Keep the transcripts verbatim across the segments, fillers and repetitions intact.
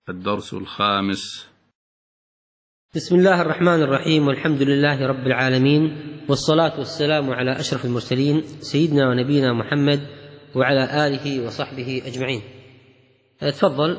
الدرس الخامس. بسم الله الرحمن الرحيم، والحمد لله رب العالمين، والصلاة والسلام على أشرف المرسلين سيدنا ونبينا محمد وعلى آله وصحبه أجمعين. تفضل.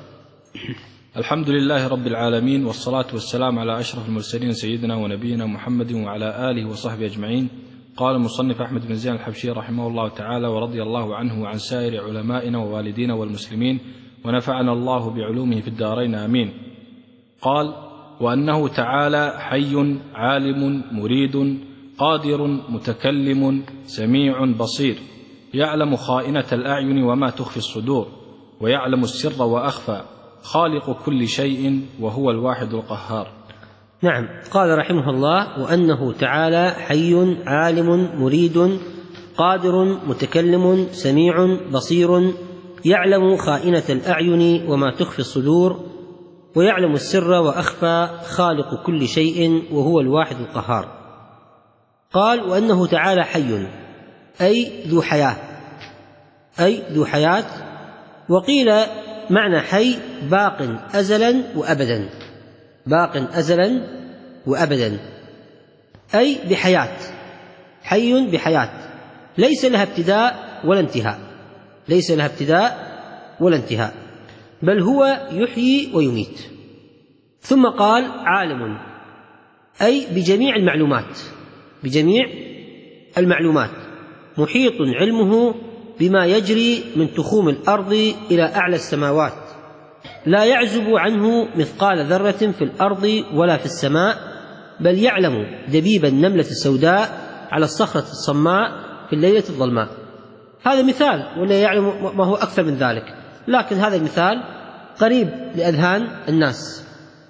الحمد لله رب العالمين، والصلاة والسلام على أشرف المرسلين سيدنا ونبينا محمد وعلى آله وصحبه أجمعين. قال المصنف أحمد بن زين الحبشي رحمه الله تعالى ورضي الله عنه وعن سائر علمائنا ووالدينا والمسلمين، ونفعنا الله بعلومه في الدارين آمين. قال: وأنه تعالى حي عالم مريد قادر متكلم سميع بصير، يعلم خائنة الأعين وما تخفي الصدور، ويعلم السر وأخفى، خالق كل شيء وهو الواحد القهار. نعم. قال رحمه الله: وأنه تعالى حي عالم مريد قادر متكلم سميع بصير، يعلم خائنة الأعين وما تخفي الصدور، ويعلم السر وأخفى، خالق كل شيء وهو الواحد القهار. قال: وأنه تعالى حي، أي ذو حياة، أي ذو حياة. وقيل معنى حي باق أزلا وأبدا، باق أزلا وأبدا، أي بحياة، حي بحياة ليس لها ابتداء ولا انتهاء، ليس لها ابتداء ولا انتهاء، بل هو يحيي ويميت. ثم قال: عالم، أي بجميع المعلومات، بجميع المعلومات، محيط علمه بما يجري من تخوم الأرض إلى أعلى السماوات، لا يعزب عنه مثقال ذرة في الأرض ولا في السماء، بل يعلم دبيب النملة السوداء على الصخرة الصماء في الليلة الظلماء. هذا مثال، ولا يعلم ما هو أكثر من ذلك، لكن هذا المثال قريب لأذهان الناس.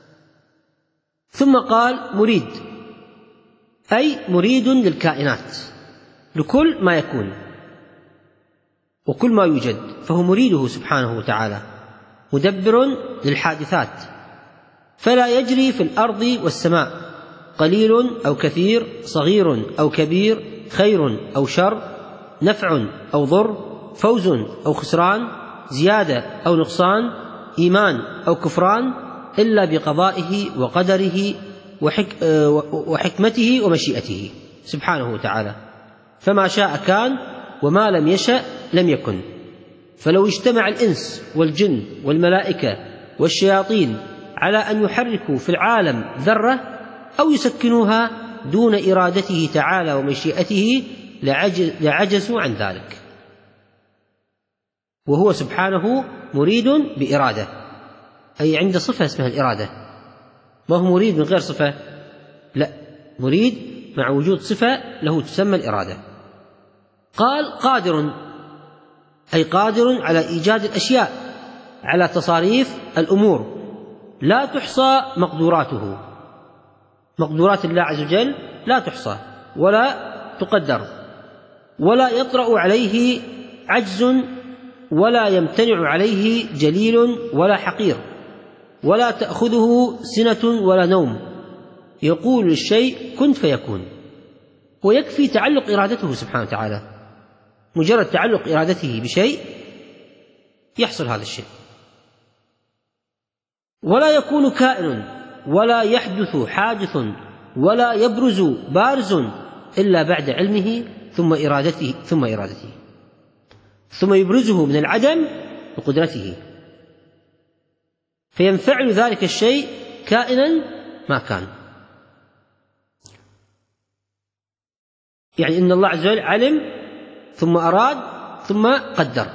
ثم قال: مريد، أي مريد للكائنات، لكل ما يكون وكل ما يوجد، فهو مريده سبحانه وتعالى، مدبر للحادثات، فلا يجري في الأرض والسماء قليل أو كثير، صغير أو كبير، خير أو شر، نفع أو ضر، فوز أو خسران، زيادة أو نقصان، إيمان أو كفران، إلا بقضائه وقدره وحك وحكمته ومشيئته سبحانه وتعالى، فما شاء كان وما لم يشأ لم يكن. فلو اجتمع الإنس والجن والملائكة والشياطين على أن يحركوا في العالم ذرة أو يسكنوها دون إرادته تعالى ومشيئته لعجزوا عن ذلك، وهو سبحانه مريد بإرادة، أي عند صفة اسمها الإرادة، ما هو مريد من غير صفة، لا، مريد مع وجود صفة له تسمى الإرادة. قال: قادر، أي قادر على إيجاد الأشياء، على تصاريف الأمور، لا تحصى مقدوراته، مقدورات الله عز وجل لا تحصى ولا تقدر، ولا يطرأ عليه عجز، ولا يمتنع عليه جليل ولا حقير، ولا تأخذه سنة ولا نوم، يقول للشيء كن فيكون. ويكفي تعلق إرادته سبحانه وتعالى، مجرد تعلق إرادته بشيء يحصل هذا الشيء. ولا يكون كائن ولا يحدث حادث ولا يبرز بارز إلا بعد علمه ثم إرادته ثم إرادته ثم يبرزه من العدم بقدرته، فينفعل ذلك الشيء كائنا ما كان. يعني إن الله عز وجل علم ثم أراد ثم قدر،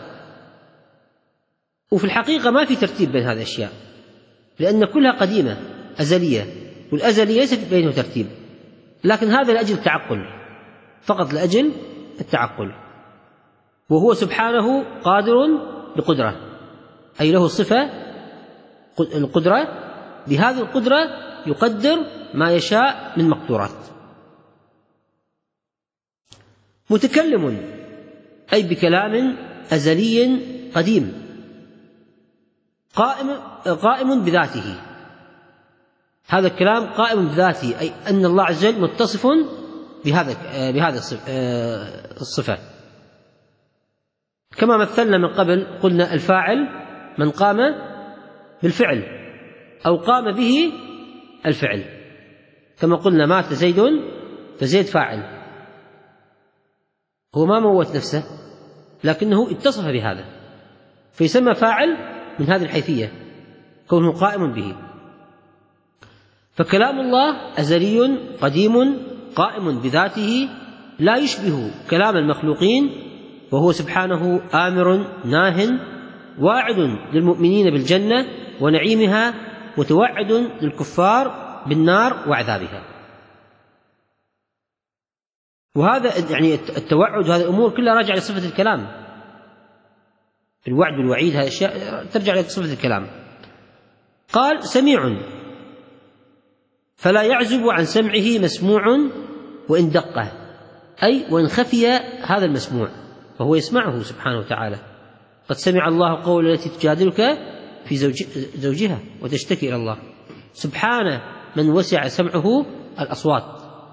وفي الحقيقة ما في ترتيب بين هذه الأشياء، لأن كلها قديمة أزلية، والأزلية ليست بينه ترتيب، لكن هذا لأجل التعقل، فقط لأجل التعقل. وهو سبحانه قادر بقدرة، أي له صفة القدرة، بهذه القدرة يقدر ما يشاء من مقدورات. متكلم، أي بكلام أزلي قديم، قائم قائم بذاته، هذا الكلام قائم بذاته، أي أن الله عز وجل متصف بهذا بهذه الصفة، كما مثلنا من قبل، قلنا الفاعل من قام بالفعل أو قام به الفعل، كما قلنا مات زيد فزيد فاعل، هو ما موت نفسه لكنه اتصف بهذا فيسمى فاعل من هذه الحيثية كونه قائم به. فكلام الله أزلي قديم قائم بذاته لا يشبه كلام المخلوقين، وهو سبحانه آمر ناه واعد للمؤمنين بالجنة ونعيمها، متوعد للكفار بالنار وعذابها. وهذا يعني التوعد هذه الأمور كلها راجعة لصفة الكلام، الوعد والوعيد هذه الأشياء ترجع لصفة الكلام. قال سميع فلا يعزب عن سمعه مسموع وإن دقه، أي وإن خفي هذا المسموع فهو يسمعه سبحانه وتعالى. قد سمع الله قول التي تجادلك في زوج زوجها وتشتكي إلى الله. سبحانه من وسع سمعه الأصوات،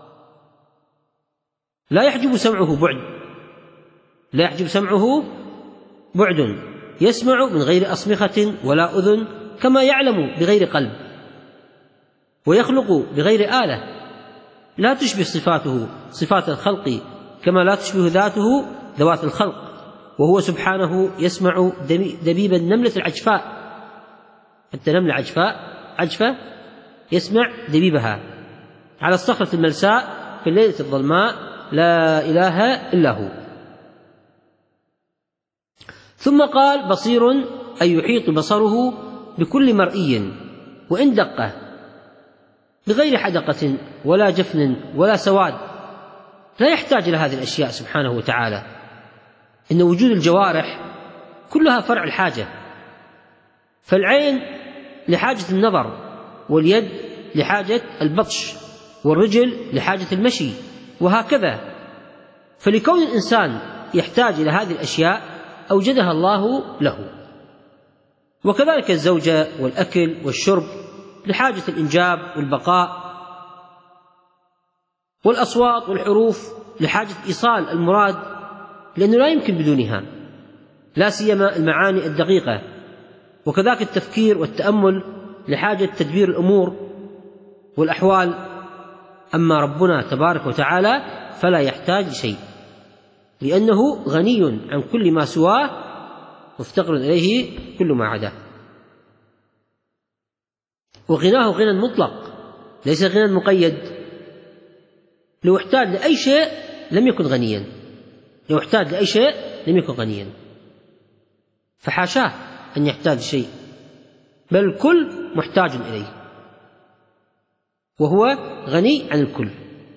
لا يحجب سمعه بعد، لا يحجب سمعه بعد، يسمع من غير أصمخة ولا أذن، كما يعلم بغير قلب، ويخلق بغير آلة لا تشبه صفاته صفات الخلق، كما لا تشبه ذاته ذوات الخلق. وهو سبحانه يسمع دبيب النملة العجفاء، حتى نملة عجفاء عجفة يسمع دبيبها على الصخرة الملساء في الليلة الظلماء، لا إله إلا هو. ثم قال بصير أي يحيط بصره بكل مرئي وإن دقه، بغير حدقة ولا جفن ولا سواد، لا يحتاج إلى هذه الأشياء سبحانه وتعالى. إن وجود الجوارح كلها فرع الحاجة، فالعين لحاجة النظر، واليد لحاجة البطش، والرجل لحاجة المشي، وهكذا. فلكون الإنسان يحتاج إلى هذه الأشياء أوجدها الله له. وكذلك الزوجة والأكل والشرب لحاجة الإنجاب والبقاء، والأصوات والحروف لحاجة إيصال المراد، لأنه لا يمكن بدونها، لا سيما المعاني الدقيقة. وكذلك التفكير والتأمل لحاجة تدبير الأمور والأحوال. أما ربنا تبارك وتعالى فلا يحتاج لشيء، لأنه غني عن كل ما سواه مفتقر إليه كل ما عداه. وغناه غنى مطلق ليس غنى مقيد. لو احتاج لأي شيء لم يكن غنيا، لو احتاج لأي شيء لم يكن غنيا، فحاشاه أن يحتاج شيء، بل الكل محتاج إليه، وهو غني عن الكل.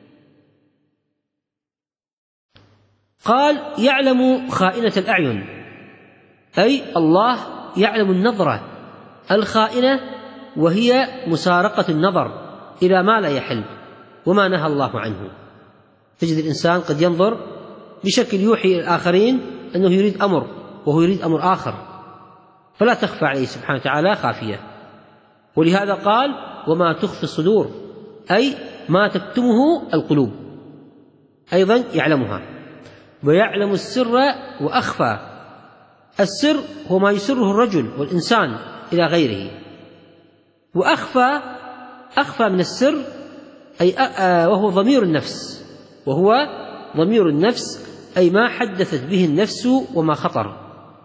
قال يعلم خائنة الأعين، أي الله يعلم النظرة الخائنة، وهي مسارقة النظر إلى ما لا يحل وما نهى الله عنه. تجد الإنسان قد ينظر بشكل يوحي الآخرين أنه يريد أمر وهو يريد أمر آخر، فلا تخفى عليه سبحانه وتعالى خافية. ولهذا قال وما تخفي الصدور، أي ما تكتمه القلوب أيضا يعلمها. ويعلم السر وأخفى، السر هو ما يسره الرجل والإنسان إلى غيره، وأخفى أخفى من السر أي وهو ضمير النفس، وهو ضمير النفس أي ما حدثت به النفس وما خطر،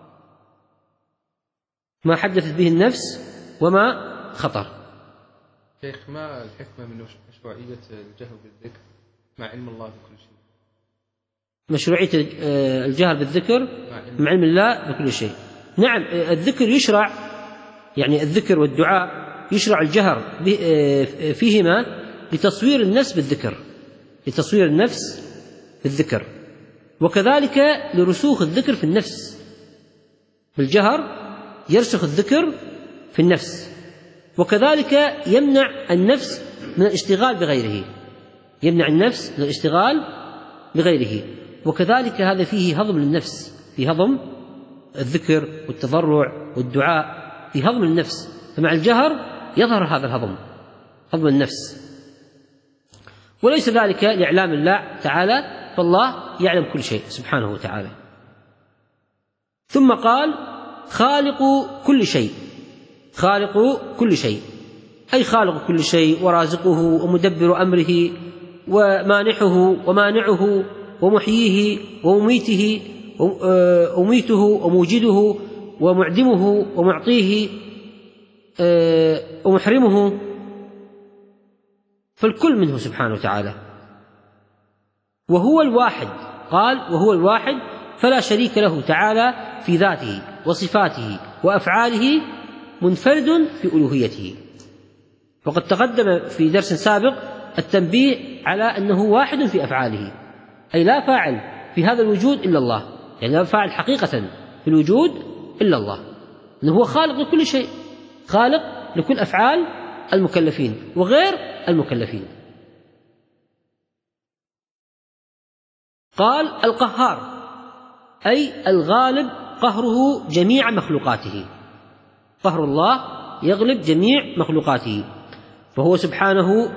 ما حدثت به النفس وما خطر. شيخ ما الحكمة من مشروعية الجهل بالذكر مع علم الله بكل شيء؟ مشروعية الجهل بالذكر مع علم الله بكل شيء. نعم، الذكر يشرع، يعني الذكر والدعاء يشرع الجهر فيهما لتصوير النفس بالذكر، لتصوير النفس بالذكر، وكذلك لرسوخ الذكر في النفس. بالجهر يرسخ الذكر في النفس، وكذلك يمنع النفس من الاشتغال بغيره، يمنع النفس من الاشتغال بغيره. وكذلك هذا فيه هضم للنفس، في هضم الذكر والتضرع والدعاء، في هضم النفس. فمع الجهر يظهر هذا الهضم، هضم النفس. وليس ذلك لإعلام الله تعالى، فالله يعلم كل شيء سبحانه وتعالى. ثم قال خالق كل شيء، خالق كل شيء، أي خالق كل شيء ورازقه ومدبر أمره ومانحه ومانعه ومحييه ومميته وميته وموجده ومعدمه ومعطيه ومحرمه، فالكل منه سبحانه وتعالى. وهو الواحد، قال وهو الواحد فلا شريك له تعالى في ذاته وصفاته وأفعاله، منفرد في ألوهيته. وقد تقدم في درس سابق التنبيه على أنه واحد في أفعاله، أي لا فاعل في هذا الوجود إلا الله، يعني لا فاعل حقيقة في الوجود إلا الله، أنه هو خالق لكل شيء، خالق لكل أفعال المكلفين وغير المكلفين. قال القهار، أي الغالب قهره جميع مخلوقاته، قهر الله يغلب جميع مخلوقاته، فهو سبحانه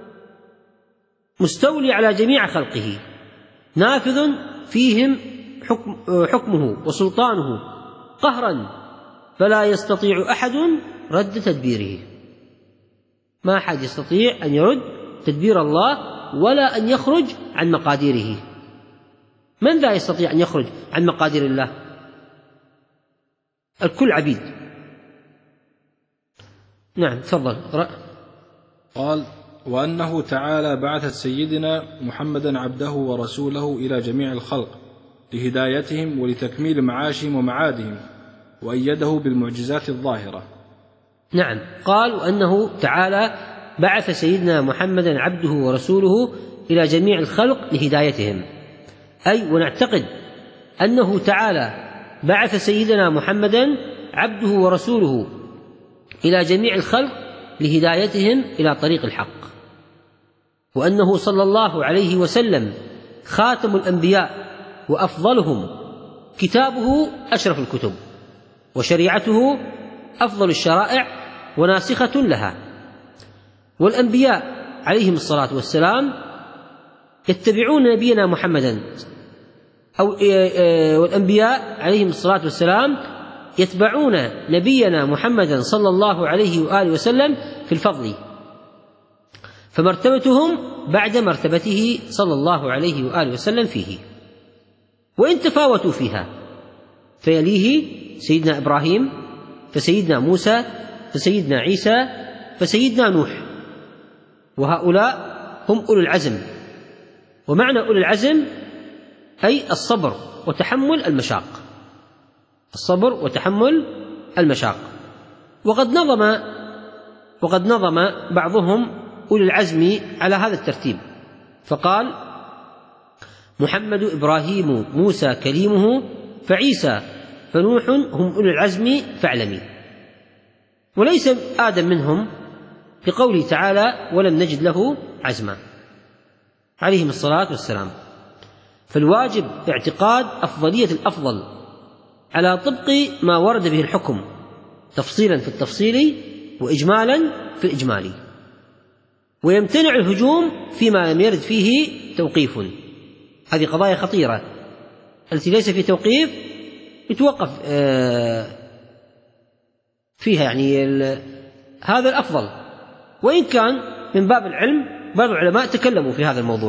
مستولي على جميع خلقه، نافذ فيهم حكم حكمه وسلطانه قهرا، فلا يستطيع أحد رد تدبيره. ما أحد يستطيع أن يرد تدبير الله ولا أن يخرج عن مقاديره. من ذا يستطيع أن يخرج عن مقادير الله؟ الكل عبيد. نعم تفضل اقرأ. قال وأنه تعالى بعث سيدنا محمدا عبده ورسوله إلى جميع الخلق لهدايتهم ولتكميل معاشهم ومعادهم، وأيده بالمعجزات الظاهرة. نعم، قال وأنه تعالى بعث سيدنا محمدا عبده ورسوله إلى جميع الخلق لهدايتهم، أي ونعتقد أنه تعالى بعث سيدنا محمدا عبده ورسوله إلى جميع الخلق لهدايتهم إلى طريق الحق، وأنه صلى الله عليه وسلم خاتم الأنبياء وأفضلهم، كتابه أشرف الكتب، وشريعته أفضل الشرائع وناسخة لها. والأنبياء عليهم الصلاة والسلام يتبعون نبينا محمدا، أو والأنبياء عليهم الصلاة والسلام يتبعون نبينا محمدا صلى الله عليه وآله وسلم في الفضل، فمرتبتهم بعد مرتبته صلى الله عليه وآله وسلم فيه، وإن تفاوتوا فيها فيليه سيدنا إبراهيم، فسيدنا موسى، فسيدنا عيسى، فسيدنا نوح، وهؤلاء هم أولو العزم. ومعنى أولو العزم أي الصبر وتحمل المشاق، الصبر وتحمل المشاق. وقد نظم وقد نظم بعضهم أولي العزم على هذا الترتيب، فقال محمد إبراهيم موسى كليمه، فعيسى فنوح هم أولي العزم فاعلمي. وليس آدم منهم، بقوله تعالى ولم نجد له عزما عليهم الصلاة والسلام. فالواجب اعتقاد أفضلية الأفضل على طبق ما ورد به الحكم، تفصيلا في التفصيل وإجمالا في الإجمال، ويمتنع الهجوم فيما لم يرد فيه توقيف. هذه قضايا خطيرة التي ليس في توقيف يتوقف فيها، يعني هذا الأفضل، وإن كان من باب العلم بعض العلماء تكلموا في هذا الموضوع.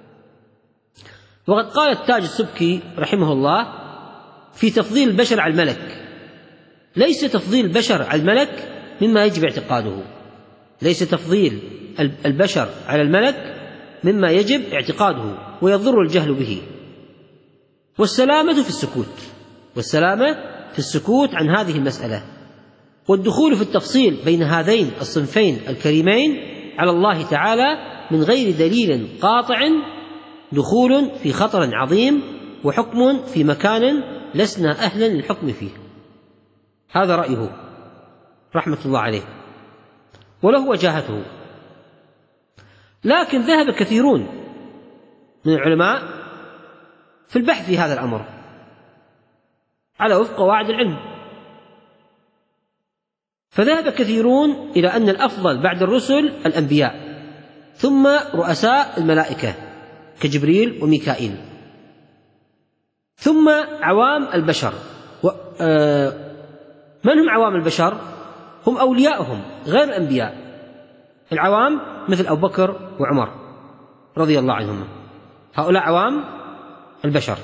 وقد قال التاج السبكي رحمه الله في تفضيل البشر على الملك: ليس تفضيل البشر على الملك مما يجب اعتقاده، ليس تفضيل البشر على الملك مما يجب اعتقاده ويضر الجهل به، والسلامة في السكوت، والسلامة في السكوت عن هذه المسألة. والدخول في التفصيل بين هذين الصنفين الكريمين على الله تعالى من غير دليل قاطع دخول في خطر عظيم، وحكم في مكان لسنا أهلا للحكم فيه. هذا رأيه رحمة الله عليه، وله وجاهته. لكن ذهب كثيرون من العلماء في البحث في هذا الأمر على وفق قواعد العلم، فذهب كثيرون إلى أن الأفضل بعد الرسل الأنبياء، ثم رؤساء الملائكة كجبريل وميكائيل، ثم عوام البشر. من هم عوام البشر؟ هم أولياؤهم غير الأنبياء. العوام مثل أبو بكر وعمر رضي الله عنهما، هؤلاء عوام البشر.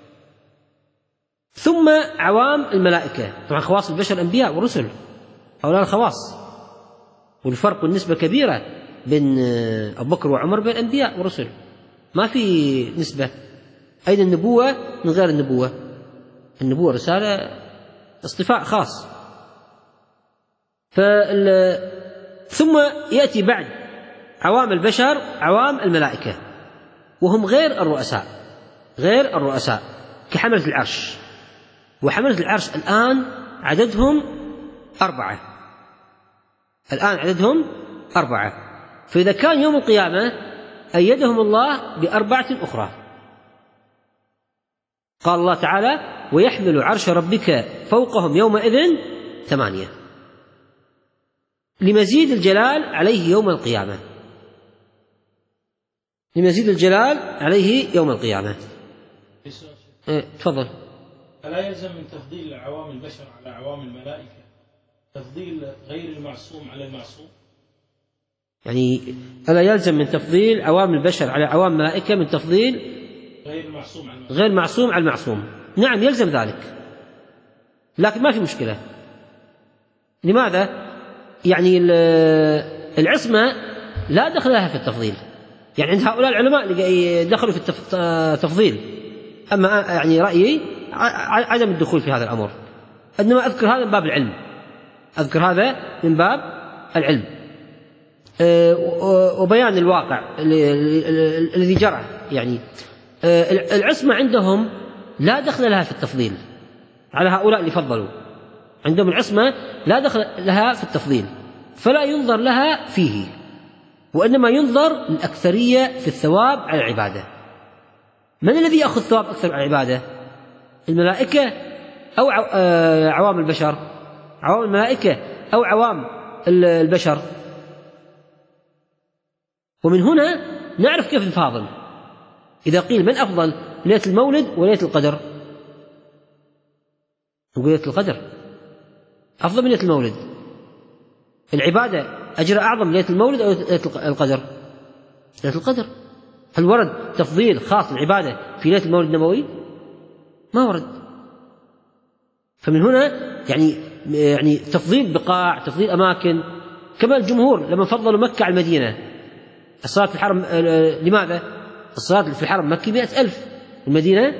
ثم عوام الملائكة، طبعا خواص البشر أنبياء ورسل، هؤلاء الخواص، والفرق والنسبة كبيرة بين أبو بكر وعمر بين أنبياء ورسل، ما في نسبة. أين النبوة من غير النبوة؟ النبوة رسالة اصطفاء خاص. ثم يأتي بعد عوام البشر عوام الملائكة، وهم غير الرؤساء، غير الرؤساء كحملة العرش. وحملة العرش الآن عددهم أربعة، الآن عددهم أربعة. فإذا كان يوم القيامة أيدهم الله بأربعة أخرى. قال الله تعالى: ويحمل عرش ربك فوقهم يومئذ ثمانية، لمزيد الجلال عليه يوم القيامة، لمزيد الجلال عليه يوم القيامة. اه تفضل. ألا يلزم من تفضيل عوام البشر على عوام الملائكة تفضيل غير المعصوم على المعصوم؟ يعني ألا يلزم من تفضيل عوام البشر على عوام الملائكة من تفضيل غير المعصوم على المعصوم؟ غير معصوم على المعصوم، نعم يلزم ذلك، لكن ما في مشكلة. لماذا؟ يعني العصمة لا دخل لها في التفضيل، يعني عند هؤلاء العلماء اللي دخلوا في التفضيل، أما يعني رأيي عدم الدخول في هذا الأمر، إنما أذكر هذا من باب العلم، أذكر هذا من باب العلم وبيان الواقع الذي جرى. يعني العصمة عندهم لا دخل لها في التفضيل على هؤلاء اللي فضلوا، عندهم العصمة لا دخل لها في التفضيل، فلا ينظر لها فيه، وإنما ينظر الأكثرية في الثواب على العبادة. من الذي يأخذ ثواب أكثر على العبادة؟ الملائكة أو عوام البشر؟ عوام الملائكة أو عوام البشر؟ ومن هنا نعرف كيف نفاضل. إذا قيل من أفضل، ليلة المولد وليلة القدر؟ نقول ليلة القدر أفضل من ليلة المولد. العبادة أجر أعظم ليلة المولد أو ليلة القدر؟ ليلة القدر. هل ورد تفضيل خاص للعبادة في ليلة المولد النبوي؟ ما ورد. فمن هنا يعني يعني تفضيل بقاع، تفضيل أماكن، كما الجمهور لما فضلوا مكة على المدينة. الصلاة في الحرم لماذا؟ الصلاة في الحرم مكي مئة ألف، المدينة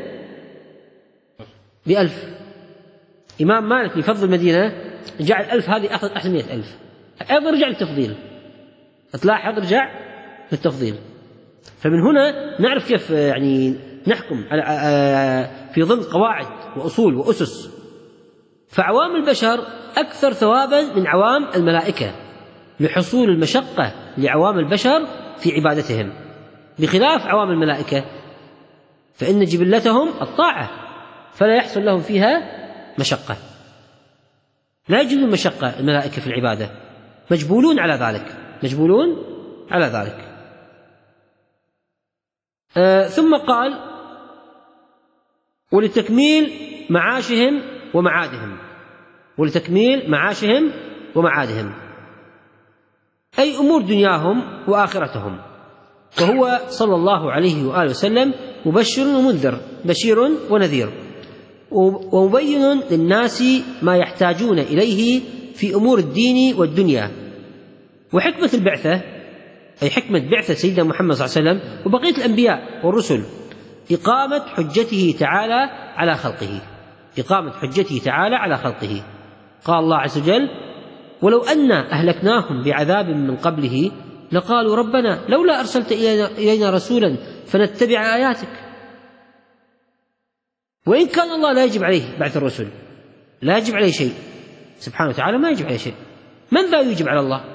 بألف. إمام مالك يفضل المدينة جعل ألف هذه أخذ أحسن مئة ألف، أيضا رجع للتفضيل، تلاحظ رجع للتفضيل. فمن هنا نعرف كيف يعني نحكم على في ضمن قواعد وأصول وأسس. فعوام البشر أكثر ثوابا من عوام الملائكة لحصول المشقة لعوام البشر في عبادتهم، بخلاف عوام الملائكة فإن جبلتهم الطاعة، فلا يحصل لهم فيها مشقة، لا يجدون مشقة الملائكة في العبادة، مجبولون على ذلك، مجبولون على ذلك. آه ثم قال: ولتكميل معاشهم ومعادهم، ولتكميل معاشهم ومعادهم أي أمور دنياهم وآخرتهم. وهو صلى الله عليه وآله وسلم مبشر ومنذر، بشير ونذير، ومبين للناس ما يحتاجون إليه في أمور الدين والدنيا. وحكمة البعثة أي حكمة بعثة سيدنا محمد صلى الله عليه وسلم وبقية الأنبياء والرسل إقامة حجته تعالى على خلقه، إقامة حجته تعالى على خلقه. قال الله عز وجل: ولو أنا أهلكناهم بعذاب من قبله لقالوا ربنا لولا أرسلت إلينا رسولا فنتبع آياتك. وإن كان الله لا يجب عليه بعث الرسل، لا يجب عليه شيء سبحانه وتعالى، ما يجب عليه شيء، من ذا يجب على الله؟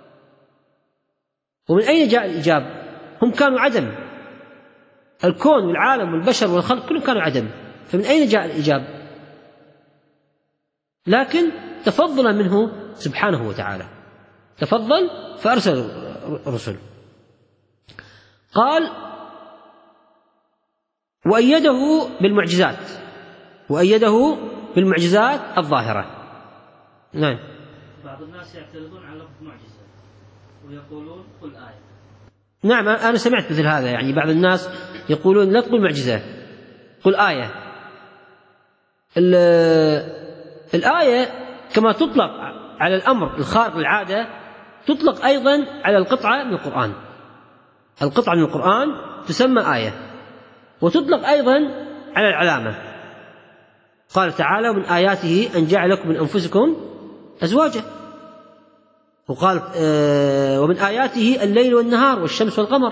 ومن أين جاء الإجاب؟ هم كانوا عدم، الكون والعالم والبشر والخلق كلهم كانوا عدم، فمن أين جاء الإجاب؟ لكن تفضل منه سبحانه وتعالى، تفضل فأرسل الرسل. قال: وأيده بالمعجزات، وأيده بالمعجزات الظاهرة. نعم. بعض الناس يعترضون على لفظ معجزة ويقولون قل آية. نعم أنا سمعت مثل هذا، يعني بعض الناس يقولون لا تقول معجزة قل آية. الآية كما تطلق على الأمر الخارق للعادة تطلق أيضا على القطعة من القرآن. القطعة من القرآن تسمى آية، وتطلق أيضا على العلامة. قال تعالى ومن آياته أن جعل لكم من أنفسكم أزواجا، وقال آه ومن آياته الليل والنهار والشمس والقمر.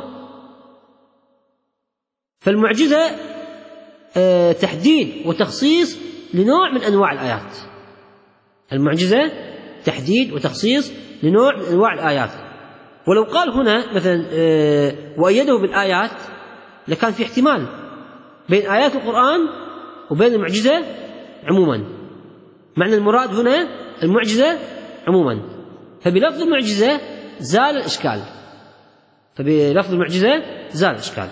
فالمعجزة آه تحديد وتخصيص لنوع من أنواع الآيات. المعجزة تحديد وتخصيص لنوع من أنواع الآيات. ولو قال هنا مثلا آه وأيده بالآيات لكان في احتمال بين آيات القرآن وبين المعجزة عموما، معنى المراد هنا المعجزة عموما، فبلفظ المعجزة زال الإشكال، فبلفظ المعجزة زال الإشكال.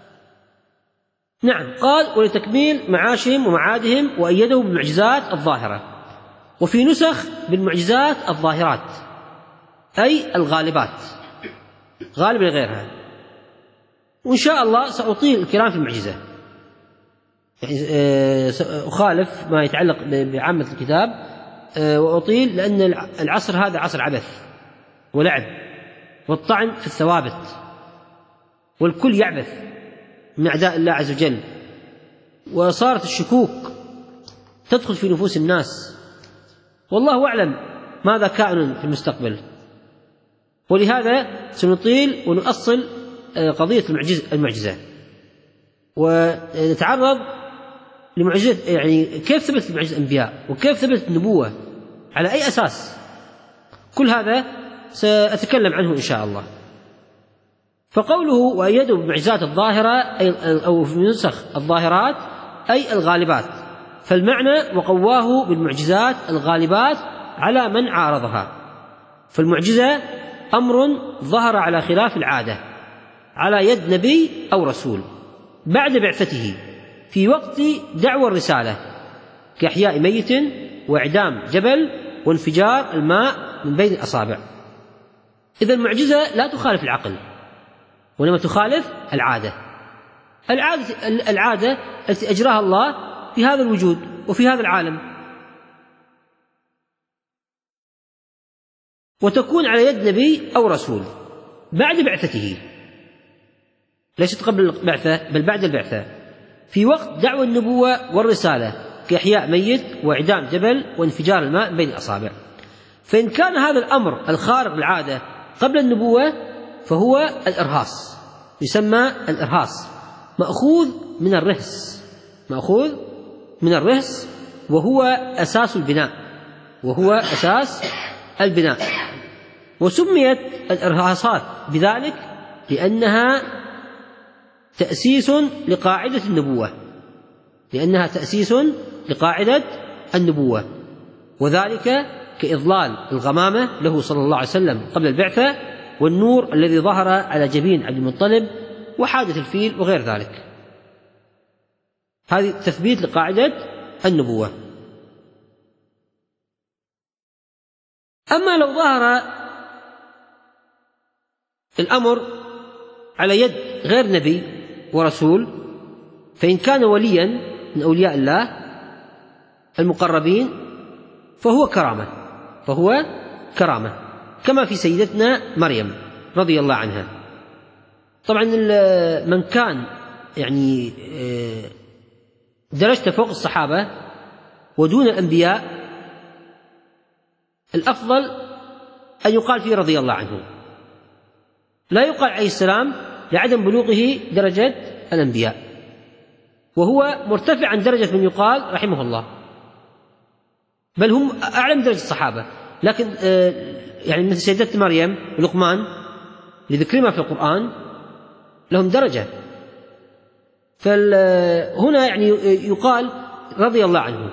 نعم. قال ولتكميل معاشهم ومعادهم وأيده بالمعجزات الظاهرة، وفي نسخ بالمعجزات الظاهرات أي الغالبات، غالب لغيرها. وإن شاء الله سأطيل الكلام في المعجزة، يعني أخالف ما يتعلق بعامة الكتاب وأطيل، لأن العصر هذا عصر عبث ولعب والطعن في الثوابت، والكل يعبث من أعداء الله عز وجل، وصارت الشكوك تدخل في نفوس الناس، والله أعلم ماذا كائن في المستقبل. ولهذا سنطيل ونؤصل قضية المعجزة ونتعرض لمعجزة، يعني كيف ثبتت معجزة الأنبياء وكيف ثبتت النبوة على أي أساس. كل هذا سأتكلم عنه إن شاء الله. فقوله وأيده بالمعجزات الظاهرة أو في نسخ الظاهرات أي الغالبات، فالمعنى وقواه بالمعجزات الغالبات على من عارضها. فالمعجزة أمر ظهر على خلاف العادة على يد نبي أو رسول بعد بعثته في وقت دعوى الرسالة، كإحياء ميت وإعدام جبل وانفجار الماء من بين الأصابع. إذا المعجزة لا تخالف العقل وإنما تخالف العادة. العادة العادة التي أجراها الله في هذا الوجود وفي هذا العالم، وتكون على يد نبي أو رسول بعد بعثته، ليست قبل البعثة بل بعد البعثة، في وقت دعوى النبوة والرسالة، كإحياء ميت وإعدام جبل وانفجار الماء بين الأصابع. فإن كان هذا الأمر الخارق للعادة قبل النبوة فهو الإرهاص، يسمى الإرهاص، مأخوذ من الرهس، مأخوذ من الرهس وهو أساس البناء، وهو أساس البناء. وسميت الإرهاصات بذلك لأنها تأسيس لقاعدة النبوة، لأنها تأسيس لقاعدة النبوة، وذلك كإضلال الغمامة له صلى الله عليه وسلم قبل البعثة، والنور الذي ظهر على جبين عبد المطلب، وحادث الفيل وغير ذلك. هذه تثبيت لقاعدة النبوة. أما لو ظهر الأمر على يد غير نبي ورسول، فإن كان وليا من أولياء الله المقربين فهو كرامة، فهو كرامة كما في سيدتنا مريم رضي الله عنها. طبعا من كان يعني درجته فوق الصحابة ودون الأنبياء الأفضل أن يقال فيه رضي الله عنه، لا يقال عليه السلام لعدم بلوغه درجة الأنبياء، وهو مرتفع عن درجة من يقال رحمه الله، بل هم أعلم درجة الصحابة. لكن يعني مثل سيدتنا مريم ولقمان لذكرهما في القرآن لهم درجة، فهنا يعني يقال رضي الله عنه،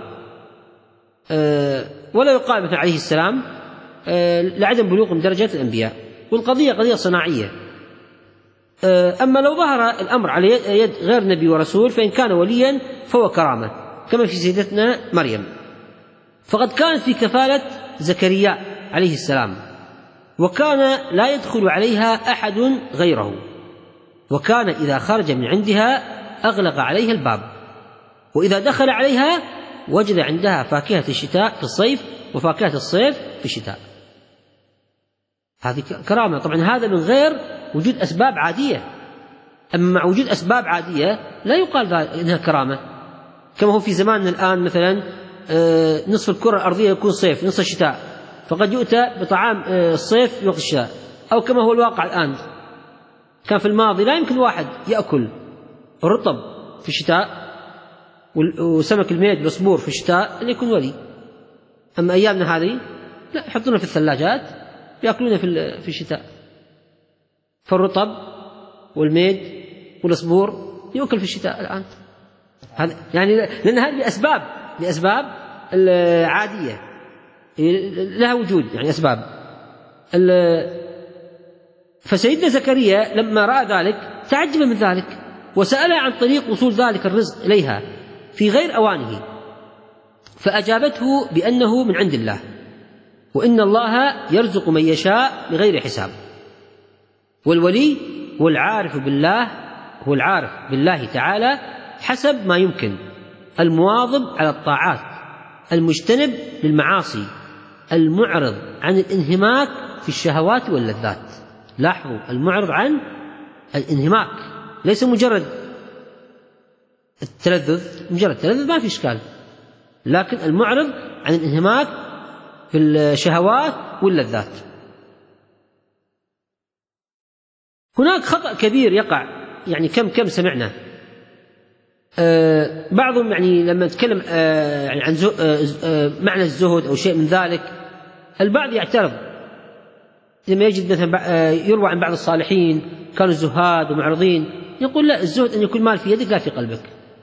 ولا يقال مثل عليه السلام لعدم بلوغ من درجة الأنبياء. والقضية قضية صناعية. أما لو ظهر الأمر على يد غير نبي ورسول فإن كان وليا فهو كرامة كما في سيدتنا مريم. فقد كانت في كفالة زكريا عليه السلام، وكان لا يدخل عليها أحد غيره، وكان إذا خرج من عندها أغلق عليها الباب، وإذا دخل عليها وجد عندها فاكهة الشتاء في الصيف وفاكهة الصيف في الشتاء. هذه كرامة. طبعا هذا من غير وجود أسباب عادية، أما مع وجود أسباب عادية لا يقال إنها كرامة، كما هو في زماننا الآن مثلا نصف الكرة الأرضية يكون صيف نصف الشتاء، فقد يؤتى بطعام الصيف في وقت الشتاء، أو كما هو الواقع الآن. كان في الماضي لا يمكن واحد يأكل الرطب في الشتاء وسمك الميد والصبور في الشتاء أن يكون ولي. أما أيامنا هذه لا، يحطونه في الثلاجات يأكلونه في الشتاء. فالرطب والميد والصبور يأكل في الشتاء الآن، هذا يعني لأن هذه لأسباب لأسباب عادية لها وجود، يعني أسباب. فسيدنا زكريا لما رأى ذلك تعجب من ذلك، وسألها عن طريق وصول ذلك الرزق إليها في غير أوانه، فأجابته بأنه من عند الله، وإن الله يرزق من يشاء بغير حساب. والولي هو العارف بالله هو العارف بالله تعالى حسب ما يمكن، المواظب على الطاعات، المجتنب للمعاصي، المعرض عن الانهماك في الشهوات واللذات. لاحظوا، المعرض عن الانهماك، ليس مجرد التلذذ، مجرد التلذذ ما في إشكال، لكن المعرض عن الانهماك في الشهوات واللذات. هناك خطأ كبير يقع، يعني كم كم سمعنا آه بعضهم يعني لما نتكلم آه يعني عن آه آه معنى الزهد أو شيء من ذلك، البعض يعترض لما يجد مثلا آه يروى عن بعض الصالحين كانوا زهاد ومعرضين، يقول لا، الزهد أن يكون مال في يدك لا في قلبك.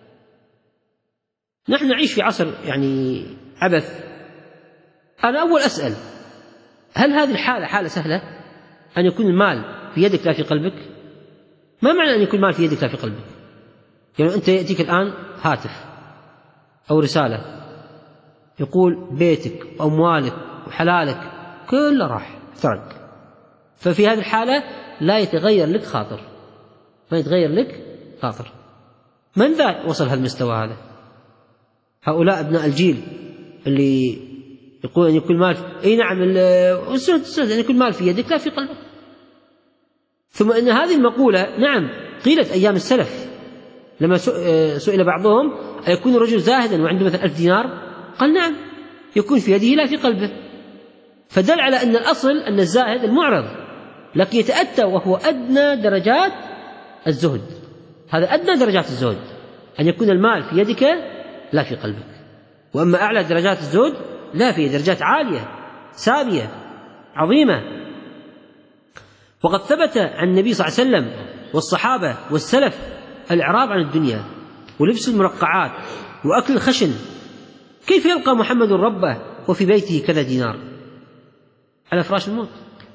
نحن نعيش في عصر يعني عبث. أنا أول أسأل، هل هذه الحالة حالة سهلة أن يكون المال في يدك لا في قلبك؟ ما معنى أن يكون المال في يدك لا في قلبك؟ يعني أنت يأتيك الآن هاتف أو رسالة يقول بيتك وأموالك وحلالك كله راح احترق، ففي هذه الحالة لا يتغير لك خاطر، ما يتغير لك خاطر. من ذا وصل هذا المستوى هذا؟ هؤلاء أبناء الجيل اللي يقول أن يكون مال، أي نعم، الزهد الزهد أن يكون مال في يدك لا في قلبك. ثم أن هذه المقولة نعم قيلت أيام السلف، لما سئل بعضهم أيكون الرجل زاهدا وعنده مثلا ألف دينار؟ قال نعم، يكون في يده لا في قلبه. فدل على أن الأصل أن الزاهد المعرض، لكن يتأتى وهو أدنى درجات الزهد. هذا أدنى درجات الزهد، أن يكون المال في يدك لا في قلبك. وأما أعلى درجات الزهد لا، في درجات عالية سامية عظيمة. وقد ثبت عن النبي صلى الله عليه وسلم والصحابة والسلف الإعراض عن الدنيا ولبس المرقعات وأكل الخشن. كيف يلقى محمد ربه وفي بيته كذا دينار على فراش الموت؟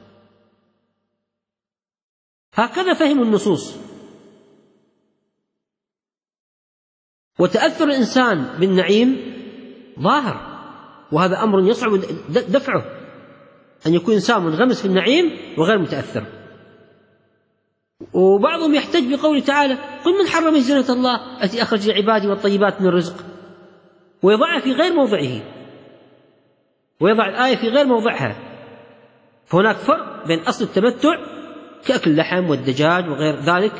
هكذا فهم النصوص. وتأثر الإنسان بالنعيم ظاهر، وهذا أمر يصعب دفعه، أن يكون إنسان منغمس في النعيم وغير متأثر. وبعضهم يحتج بقوله تعالى قل من حرم زينة الله التي أخرج لعبادي والطيبات من الرزق، ويضعها في غير موضعه، ويضع الآية في غير موضعها. فهناك فرق بين أصل التمتع كأكل اللحم والدجاج وغير ذلك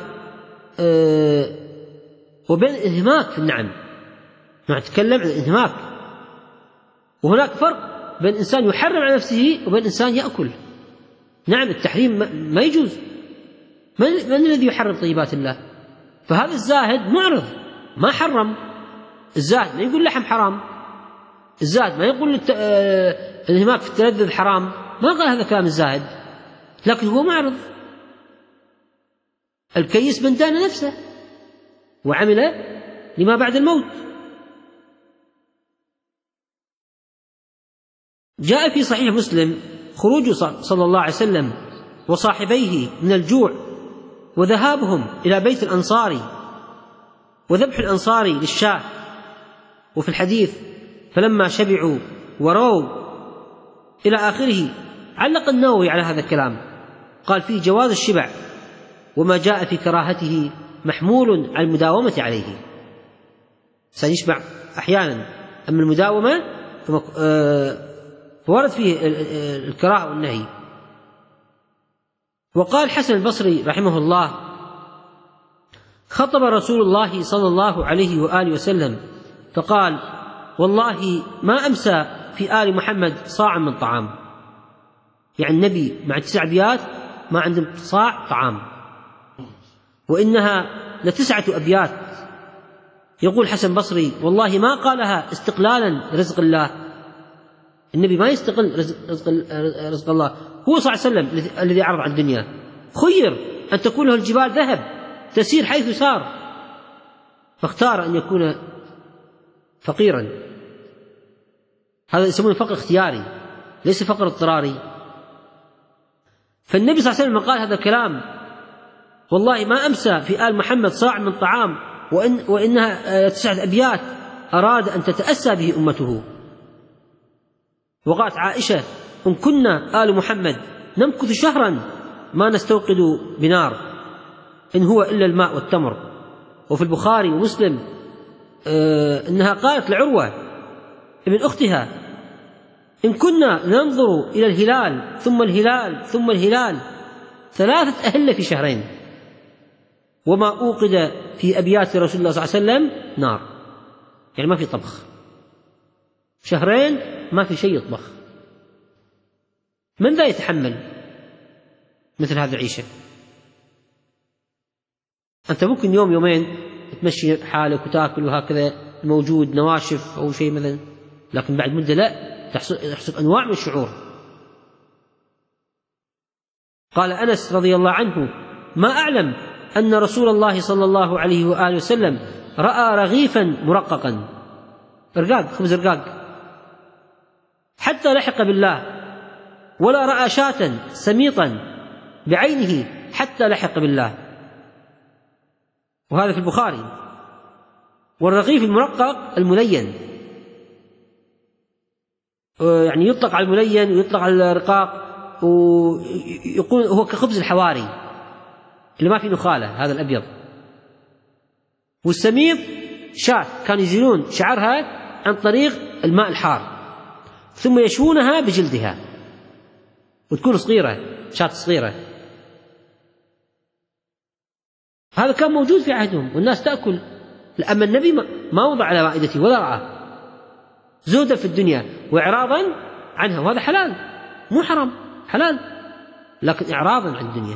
وبين الانهماك في النعم. نتكلم عن الانهماك. وهناك فرق بين إنسان يحرم على نفسه وبين إنسان يأكل. نعم، التحريم ما يجوز. من, من الذي يحرم طيبات الله؟ فهذا الزاهد معرض، ما حرم. الزاهد ما يقول لحم حرام، الزاهد ما يقول الانهماك في التلذذ حرام، ما قال هذا كلام الزاهد، لكن هو معرض. الكيس من دان نفسه وعمل لما بعد الموت. جاء في صحيح مسلم خروج صلى الله عليه وسلم وصاحبيه من الجوع وذهابهم إلى بيت الأنصاري وذبح الأنصاري للشاة. وفي الحديث فلما شبعوا ورووا إلى آخره. علق النووي على هذا الكلام، قال فيه جواز الشبع وما جاء في كراهته محمول على المداومة عليه، سيشبع أحيانا، أما المداومة فورد فيه الكراهة والنهي. وقال حسن البصري رحمه الله: خطب رسول الله صلى الله عليه وآله وسلم فقال: والله ما أمسى في آل محمد صاع من طعام. يعني النبي مع تسع أبيات ما عندهم صاع طعام، وإنها لتسعة أبيات. يقول حسن البصري: والله ما قالها استقلالا رزق الله، النبي ما يستقل رزق, رزق, رزق الله، هو صلى الله عليه وسلم الذي عرض عن الدنيا، خير أن تكون له الجبال ذهب تسير حيث سار، فاختار أن يكون فقيرا. هذا يسمونه فقر اختياري ليس فقر اضطراري. فالنبي صلى الله عليه وسلم قال هذا الكلام: والله ما أمسى في آل محمد صاع من طعام، وإن وإنها تسعة أبيات أراد أن تتأسى به أمته. وقالت عائشة: إن كنا آل محمد نمكث شهرا ما نستوقد بنار إن هو إلا الماء والتمر. وفي البخاري ومسلم آه إنها قالت لعروة ابن أختها: إن كنا ننظر إلى الهلال ثم الهلال ثم الهلال ثلاثة أهلة في شهرين، وما أوقد في أبيات رسول الله صلى الله عليه وسلم نار، يعني ما في طبخ، شهرين ما في شيء يطبخ. من ذا يتحمل مثل هذه العيشة؟ أنت ممكن يوم يومين تمشي حالك وتأكل وهكذا موجود نواشف أو شيء مثلا، لكن بعد مدة لا، تحصل أنواع من الشعور. قال أنس رضي الله عنه: ما أعلم أن رسول الله صلى الله عليه وآله وسلم رأى رغيفا مرققا، رقاق، خبز رقاق، حتى لحق بالله، ولا رأى شاة سميطا بعينه حتى لحق بالله. وهذا في البخاري. والرغيف المرقق الملين، يعني يطلق على الملين ويطلق على الرقاق، ويقول هو كخبز الحواري اللي ما فيه نخالة، هذا الأبيض. والسميط شاة كانوا يزيلون شعرها عن طريق الماء الحار ثم يشوونها بجلدها وتكون صغيرة، شاة صغيرة. هذا كان موجود في عهدهم والناس تأكل. أما النبي ما وضع على مائدته ولا رأى، زهدا في الدنيا وإعراضا عنها، وهذا حلال مو حرام، حلال، لكن إعراضا عن الدنيا.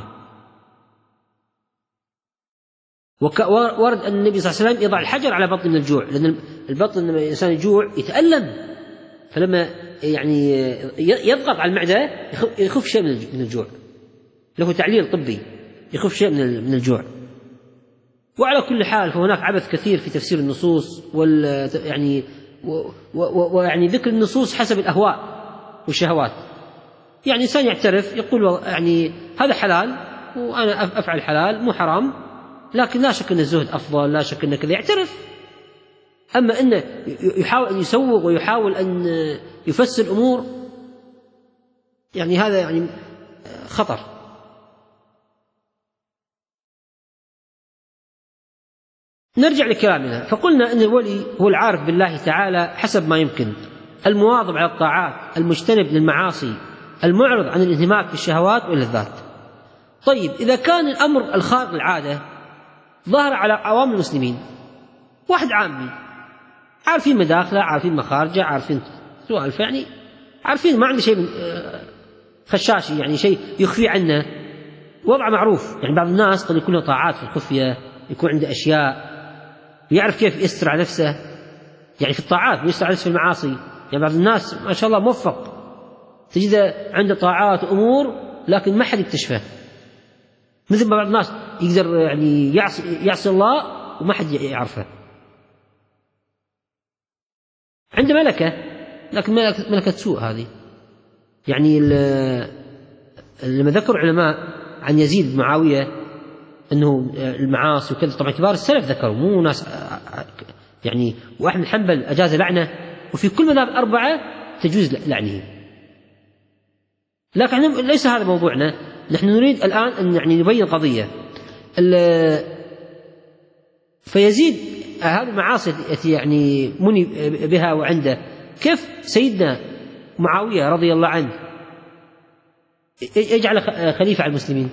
ورد أن النبي صلى الله عليه وسلم يضع الحجر على بطن من الجوع، لأن البطن لما الإنسان يجوع يتألم، فلما يعني يضغط على المعدة يخف شيء من الجوع، له تعليل طبي، يخف شيء من الجوع. وعلى كل حال فهناك عبث كثير في تفسير النصوص وال يعني ويعني ذكر النصوص حسب الأهواء والشهوات. يعني إنسان يعترف يقول يعني هذا حلال وأنا أفعل حلال مو حرام، لكن لا شك أن الزهد أفضل، لا شك أن كذا، يعترف. أما أنه يحاول أن يسوق ويحاول أن يفسر الأمور، يعني هذا يعني خطر. نرجع لكلامنا، فقلنا أن الولي هو العارف بالله تعالى حسب ما يمكن، المواظب على الطاعات، المجتنب للمعاصي، المعرض عن الانهماك في الشهوات واللذات. طيب إذا كان الأمر الخارق العادة ظهر على عوام المسلمين، واحد عامي عارفين مداخله، عارفين مخارجه، عارفين سوالف، يعني عارفين، ما عنده شيء من خشاشي، يعني شيء يخفي عنه، وضع معروف. يعني بعض الناس قد يكون له طاعات في الخفية، يكون عنده أشياء يعرف كيف يستر على نفسه، يعني في الطاعات ويستر على نفسه في المعاصي. يعني بعض الناس ما شاء الله موفق، تجده عنده طاعات وأمور لكن ما حد يكتشفه، مثل ما بعض الناس يقدر يعني يعصي, يعصي الله وما حد يعرفه، عنده ملكة لكن ملكة سوء. هذه يعني لما ذكر علماء عن يزيد بن معاوية أنه المعاصي وكذا، طبعا كبار السلف ذكروا، مو ناس يعني. وأحمد حنبل أجاز لعنه، وفي كل مذاهب الأربعة تجوز لعنه. لكن ليس هذا موضوعنا. نحن نريد الآن أن يعني نبين قضية. فيزيد هذه المعاصي التي يعني مني بها وعنده، كيف سيدنا معاوية رضي الله عنه يجعل خليفة على المسلمين؟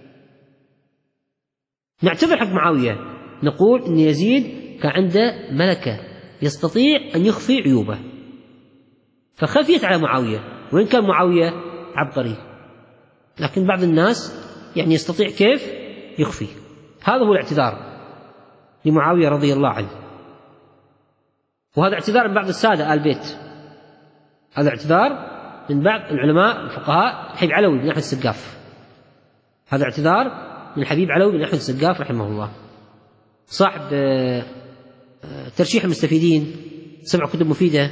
نعتبر حق معاوية، نقول أن يزيد كان عنده ملكة يستطيع أن يخفي عيوبه، فخفيت على معاوية، وإن كان معاوية عبقري لكن بعض الناس يعني يستطيع كيف يخفي. هذا هو الاعتذار لمعاوية رضي الله عنه، وهذا اعتذار من بعض السادة آل بيت، هذا اعتذار من بعض العلماء الفقهاء. الحبيب علوي بن أحمد السقاف، هذا اعتذار من الحبيب علوي بن أحمد السقاف رحمه الله، صاحب ترشيح المستفيدين، سبع كتب مفيدة.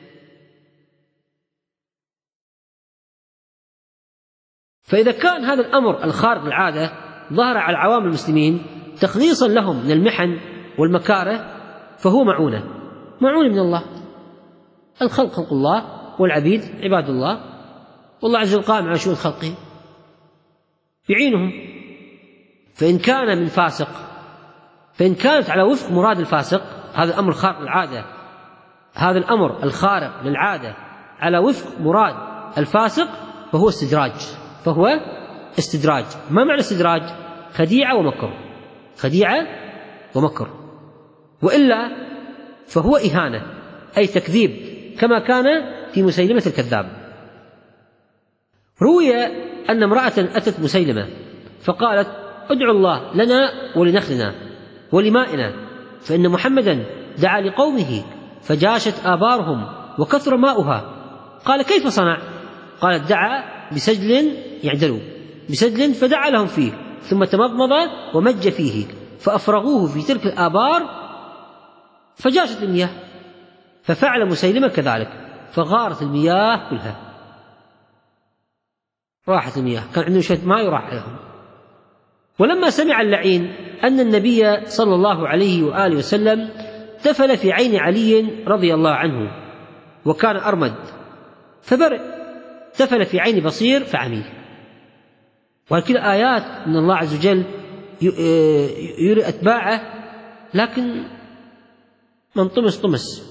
فإذا كان هذا الأمر الخارق للعادة ظهر على عوام المسلمين تخليصا لهم من المحن والمكاره، فهو معونة معونة من الله. الخلق خلق الله والعبيد عباد الله، والله عز وجل قائم على شؤون خلقه يعينهم. فإن كان من فاسق، فإن كانت على وفق مراد الفاسق، هذا الأمر خارق للعادة، هذا الأمر الخارق للعادة على وفق مراد الفاسق، فهو استدراج، فهو استدراج. ما معنى استدراج؟ خديعة ومكر، خديعة ومكر، وإلا فهو إهانة أي تكذيب، كما كان في مسيلمة الكذاب. روي أن امرأة أتت مسيلمة فقالت: ادعوا الله لنا ولنخلنا ولمائنا، فإن محمدا دعا لقومه فجاشت آبارهم وكثر ماؤها. قال: كيف صنع؟ قالت: دعا بسجل يعدلوا بسجل فدعا لهم فيه، ثم تمضمض ومج فيه فأفرغوه في تلك الآبار فجاشت المياه. ففعل مسيلمة كذلك، فغارت المياه كلها، راحت المياه، كان عندهم شوية ماء يراح لهم. ولما سمع اللعين أن النبي صلى الله عليه وآله وسلم تفل في عين علي رضي الله عنه وكان أرمد فبرئ، تفل في عين بصير فعمي. وهكذا آيات من الله عز وجل يري أتباعه، لكن من طمس طمس.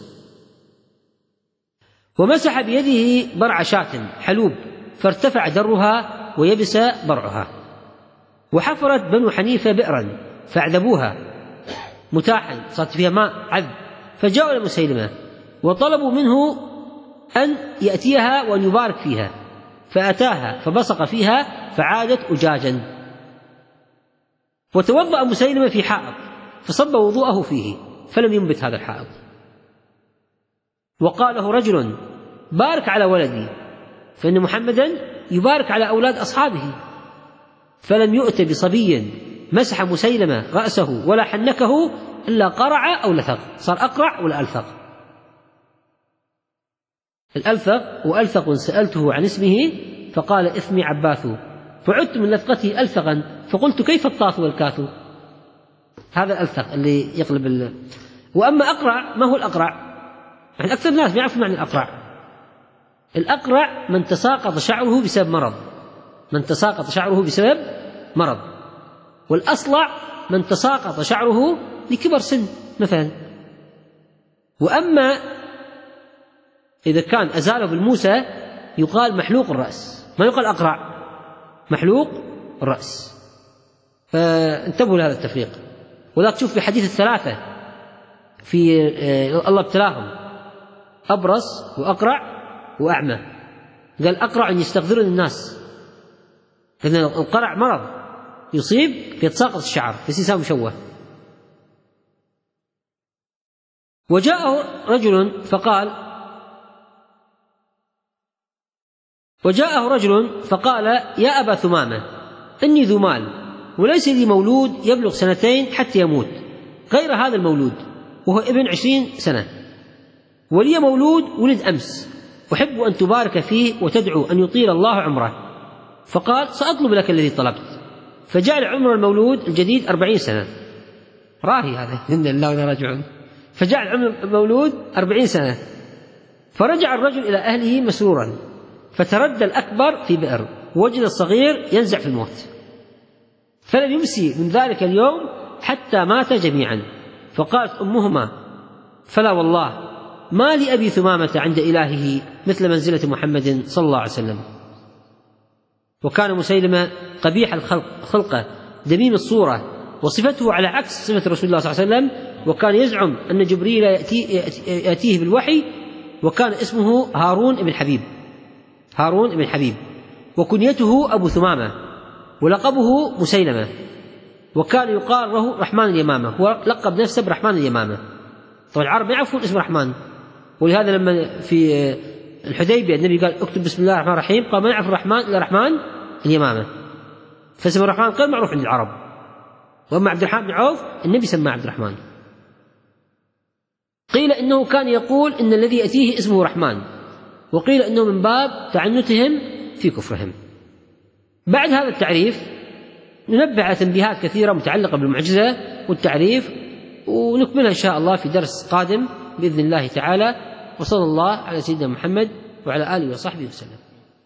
ومسح بيده برع شاة حلوب فارتفع درها ويبس برعها. وحفرت بنو حنيفة بئرا فاعذبوها متاحا، صارت فيها ماء عذب، فجاءوا إلى مسيلمة وطلبوا منه أن يأتيها وأن يبارك فيها، فأتاها فبصق فيها فعادت أجاجا. وتوضأ مسيلمة في حائط فصب وضوءه فيه فلم ينبت هذا الحائط. وقال له رجل: بارك على ولدي، فإن محمدا يبارك على أولاد أصحابه. فلم يؤت بصبي مسح مسيلمة رأسه ولا حنكه إلا قرع أو لثق، صار أقرع ولا ألثق. الألثق وألثق سألته عن اسمه فقال: اسمي عباث، فعدت من لثقته ألثقا فقلت: كيف الطاث والكاث؟ هذا الألثق اللي يقلب ال... وأما أقرع، ما هو الأقرع؟ يعني أكثر الناس ما يعرفون معنى الأقرع. الأقرع من تساقط شعره بسبب مرض، من تساقط شعره بسبب مرض. والأصلع من تساقط شعره لكبر سن مثلا. وأما إذا كان أزاله بالموسى يقال محلوق الرأس، ما يقال أقرع، محلوق الرأس. فانتبهوا لهذا التفريق. ولا تشوف في حديث الثلاثة في الله ابتلاهم أبرص وأقرع وأعمى، قال أقرع أن يستغفرون الناس، لأن القرع مرض يصيب فيتساقط الشعر يصير مشوه. وجاءه رجل فقال وجاءه رجل فقال: يا أبا ثمامة، إني ذو مال وليس لي مولود يبلغ سنتين حتى يموت غير هذا المولود وهو ابن عشرين سنة، ولي مولود ولد أمس، أحب أن تبارك فيه وتدعو أن يطيل الله عمره. فقال: سأطلب لك الذي طلبت. فجعل عمر المولود الجديد أربعين سنة، راهي هذا إن الله وإنا راجعون. فجعل عمر المولود أربعين سنة. فرجع الرجل إلى أهله مسرورا، فتردى الأكبر في بئر ووجد الصغير ينزع في الموت، فلم يمسي من ذلك اليوم حتى مات جميعا. فقالت أمهما: فلا والله ما لأبي ثمامة عند إلهه مثل منزلة محمد صلى الله عليه وسلم. وكان مسيلمة قبيح الخلقة دميم الصورة، وصفته على عكس صفة رسول الله صلى الله عليه وسلم، وكان يزعم أن جبريل يأتي يأتيه بالوحي، وكان اسمه هارون بن حبيب هارون بن حبيب وكنيته أبو ثمامة، ولقبه مسيلمة، وكان يقال له رحمن اليمامة، هو لقب نفسه برحمن اليمامة. طبعا العرب ما يعرفون اسم رحمن، ولهذا لما في الحديبية النبي قال اكتب بسم الله الرحمن الرحيم، قال ما يعرف الرحمن إلا رحمن اليمامة، فاسم الرحمن غير معروف عند العرب. وأما عبد الرحمن بن عوف النبي سماه عبد الرحمن. قيل إنه كان يقول إن الذي يأتيه اسمه رحمن، وقيل إنه من باب تعنتهم في كفرهم. بعد هذا التعريف ننبه على تنبيهات كثيرة متعلقة بالمعجزة والتعريف، ونكملها إن شاء الله في درس قادم بإذن الله تعالى. وصلى الله على سيدنا محمد وعلى آله وصحبه وسلم.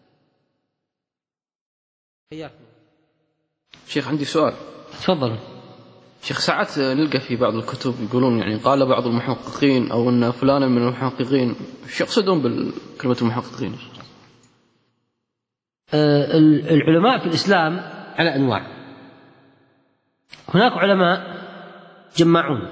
شيخ عندي سؤال. تفضل. شيخ ساعات نلقى في بعض الكتب يقولون يعني قال بعض المحققين أو أن فلانا من المحققين، شو يقصدون بكلمة المحققين؟ آه العلماء في الإسلام على أنواع. هناك علماء جماعون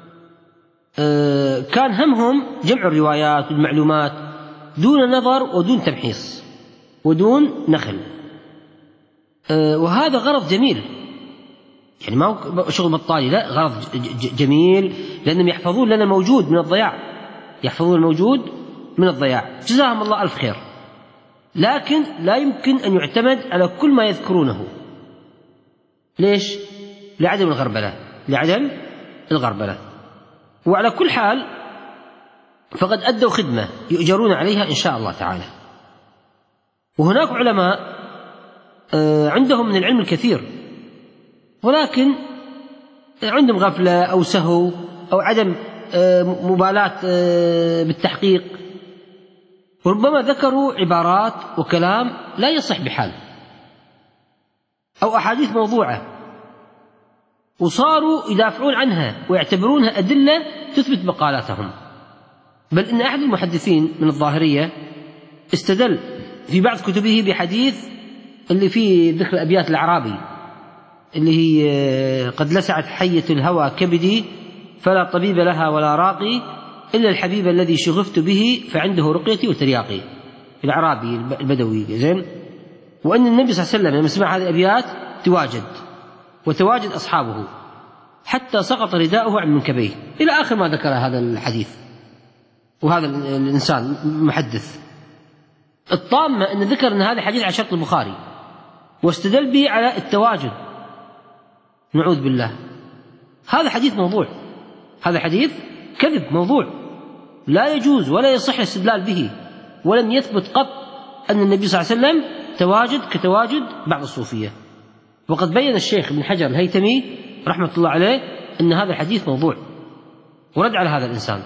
آه كان همهم جمع الروايات والمعلومات دون نظر ودون تمحيص ودون نخل، آه وهذا غرض جميل، يعني ما هو شغل بطالي، لا، غرض جميل، لأنهم يحفظون لنا موجود من الضياع، يحفظون الموجود من الضياع، جزاهم الله ألف خير. لكن لا يمكن أن يعتمد على كل ما يذكرونه. ليش؟ لعدم الغربلة لعدم الغربلة وعلى كل حال فقد أدوا خدمة يؤجرون عليها إن شاء الله تعالى. وهناك علماء عندهم من العلم الكثير، ولكن عندهم غفلة أو سهو أو عدم مبالاة بالتحقيق، وربما ذكروا عبارات وكلام لا يصح بحال، أو أحاديث موضوعة، وصاروا يدافعون عنها ويعتبرونها أدلة تثبت مقالاتهم. بل إن أحد المحدثين من الظاهرية استدل في بعض كتبه بحديث اللي فيه ذكر الأبيات الأعرابي اللي هي قد لسعت حية الهوى كبدي فلا طبيب لها ولا راقي إلا الحبيب الذي شغفت به فعنده رقيتي وترياقي، الأعرابي البدوي زين. وأن النبي صلى الله عليه وسلم لما سمع هذه الأبيات تواجد وتواجد أصحابه حتى سقط رداؤه عن منكبيه، إلى آخر ما ذكر هذا الحديث. وهذا الإنسان محدث الطامة أن ذكر أن هذا حديث على شرط البخاري واستدل به على التواجد، نعوذ بالله. هذا حديث موضوع، هذا حديث كذب موضوع، لا يجوز ولا يصح الاستدلال به، ولم يثبت قط أن النبي صلى الله عليه وسلم تواجد كتواجد بعض الصوفية. وقد بين الشيخ ابن حجر الهيثمي رحمة الله عليه أن هذا الحديث موضوع، ورد على هذا الإنسان.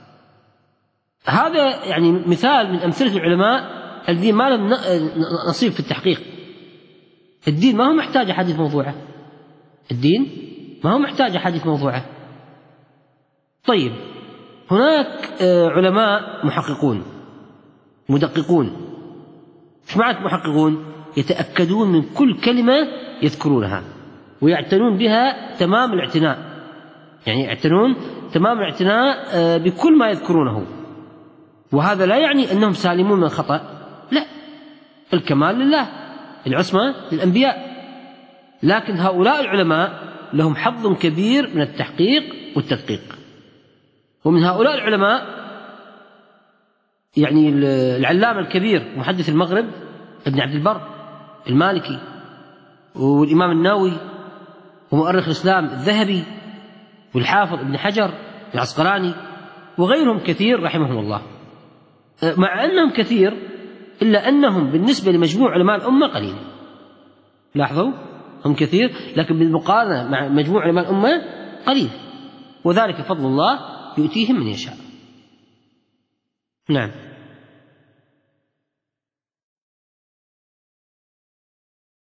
هذا يعني مثال من أمثلة العلماء الذين ما لهم نصيب في التحقيق. الدين ما هو محتاج حديث موضوعة، الدين ما هو محتاج حديث موضوعة. طيب، هناك علماء محققون مدققون. ايش معنى محققون؟ يتأكدون من كل كلمة يذكرونها ويعتنون بها تمام الاعتناء، يعني يعتنون تمام الاعتناء بكل ما يذكرونه. وهذا لا يعني أنهم سالمون من الخطأ، لا، الكمال لله، العصمة للأنبياء. لكن هؤلاء العلماء لهم حظ كبير من التحقيق والتدقيق. ومن هؤلاء العلماء يعني العلامة الكبير محدث المغرب ابن عبد البر المالكي، والإمام النووي، ومؤرخ الإسلام الذهبي، والحافظ ابن حجر العسقلاني، وغيرهم كثير رحمهم الله. مع أنهم كثير إلا أنهم بالنسبة لمجموع علماء الأمة قليل. لاحظوا، هم كثير لكن بالمقارنة مع مجموع علماء الأمة قليل، وذلك فضل الله يؤتيه من يشاء. نعم.